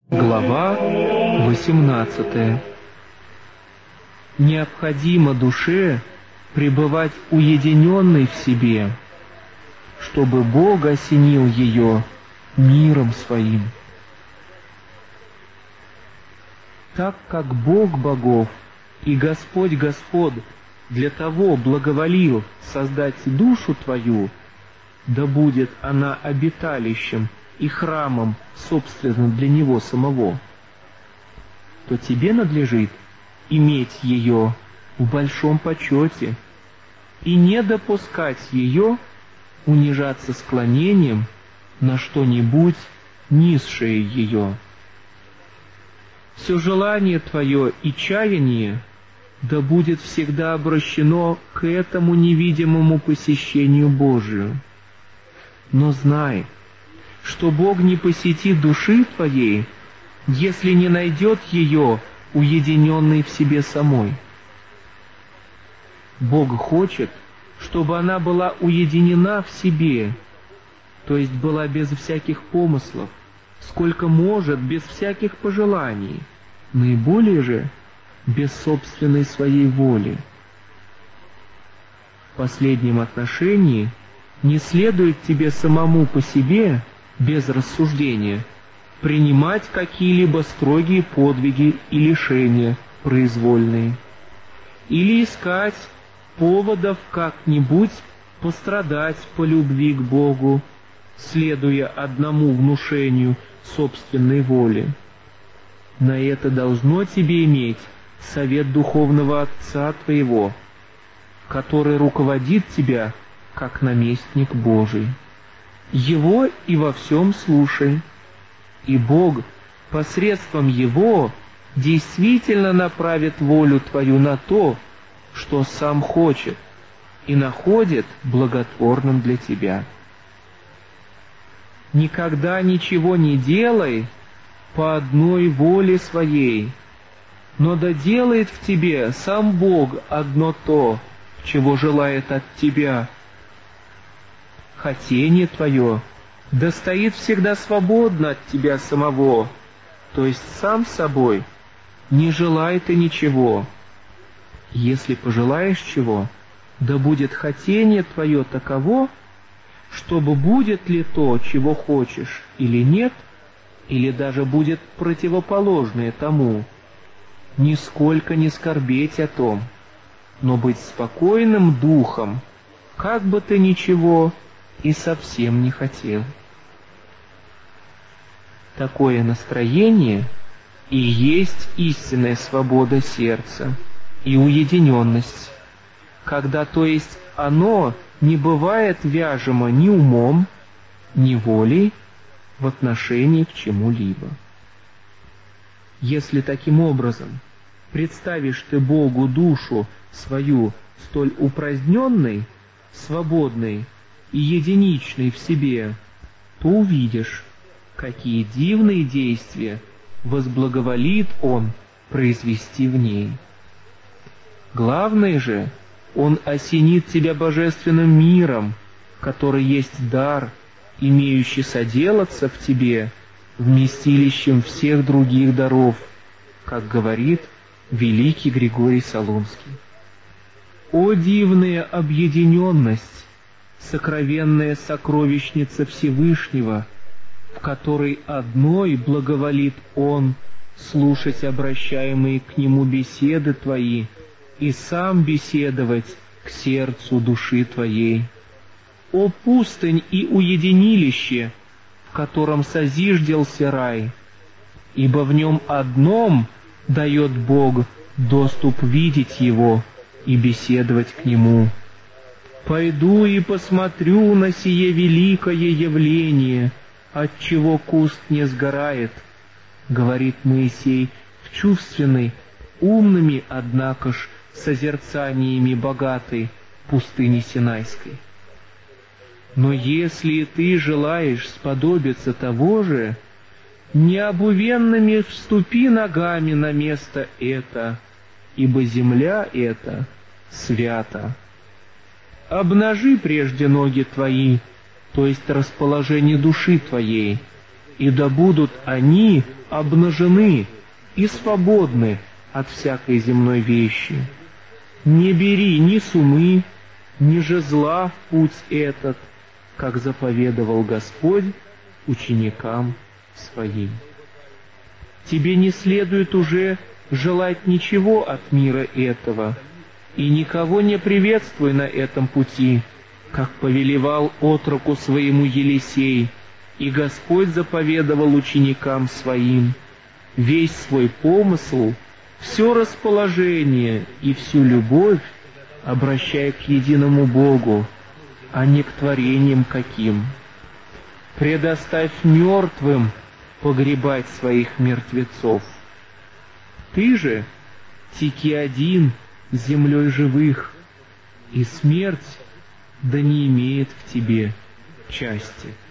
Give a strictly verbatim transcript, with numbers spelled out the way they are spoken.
Глава восемнадцатая. Необходимо душе пребывать уединенной в себе, чтобы Бог осенил ее миром Своим. Так как Бог богов и Господь Господ для того благоволил создать душу твою, да будет она обиталищем и храмом, собственно, для Него самого, то тебе надлежит иметь ее в большом почете и не допускать ее унижаться склонением на что-нибудь низшее ее. Все желание твое и чаяние да будет всегда обращено к этому невидимому посещению Божию. Но знай, что Бог не посетит души твоей, если не найдет ее уединенной в себе самой. Бог хочет, чтобы она была уединена в себе, то есть была без всяких помыслов, сколько может, без всяких пожеланий, наиболее же без собственной своей воли. В последнем отношении не следует тебе самому по себе, без рассуждения, принимать какие-либо строгие подвиги и лишения произвольные, или искать поводов как-нибудь пострадать по любви к Богу, следуя одному внушению собственной воли. На это должно тебе иметь совет духовного отца твоего, который руководит тебя как наместник Божий. Его и во всем слушай, и Бог посредством Его действительно направит волю твою на то, что Сам хочет и находит благотворным для тебя. Никогда ничего не делай по одной воле своей, но да делает в тебе сам Бог одно то, чего желает от тебя. Хотение твое да стоит всегда свободно от тебя самого, то есть сам собой не желай ты ничего. Если пожелаешь чего, да будет хотение твое таково, чтобы будет ли то, чего хочешь, или нет, или даже будет противоположное тому, нисколько не скорбеть о том, но быть спокойным духом, как бы ты ничего и совсем не хотел. Такое настроение и есть истинная свобода сердца и уединенность, когда, то есть, оно не бывает вяжемо ни умом, ни волей в отношении к чему-либо. Если таким образом представишь ты Богу душу свою столь упраздненной, свободной и единичной в себе, то увидишь, какие дивные действия возблаговолит Он произвести в ней. Главное же, Он осенит тебя божественным миром, который есть дар, имеющий соделаться в тебе вместилищем всех других даров, как говорит великий Григорий Солунский. О дивная объединенность, сокровенная сокровищница Всевышнего, в которой одной благоволит Он слушать обращаемые к Нему беседы твои и сам беседовать к сердцу души твоей. О пустынь и уединилище, в котором созиждился рай, ибо в нем одном дает Бог доступ видеть Его и беседовать к Нему. «Пойду и посмотрю на сие великое явление, отчего куст не сгорает», — говорит Моисей в чувственной, умными, однако ж, созерцаниями богатой пустыни Синайской. Но если ты желаешь сподобиться того же, необувенными вступи ногами на место это, ибо земля эта свята. Обнажи прежде ноги твои, то есть расположение души твоей, и да будут они обнажены и свободны от всякой земной вещи. Не бери ни сумы, ни же зла в путь этот, как заповедовал Господь ученикам Своим. Тебе не следует уже желать ничего от мира этого, и никого не приветствуй на этом пути, как повелевал отроку своему Елисей, и Господь заповедовал ученикам Своим: весь свой помысл, все расположение и всю любовь обращай к единому Богу, а не к творениям каким. Предоставь мертвым погребать своих мертвецов. Ты же теки один землей живых, и смерть да не имеет в тебе части.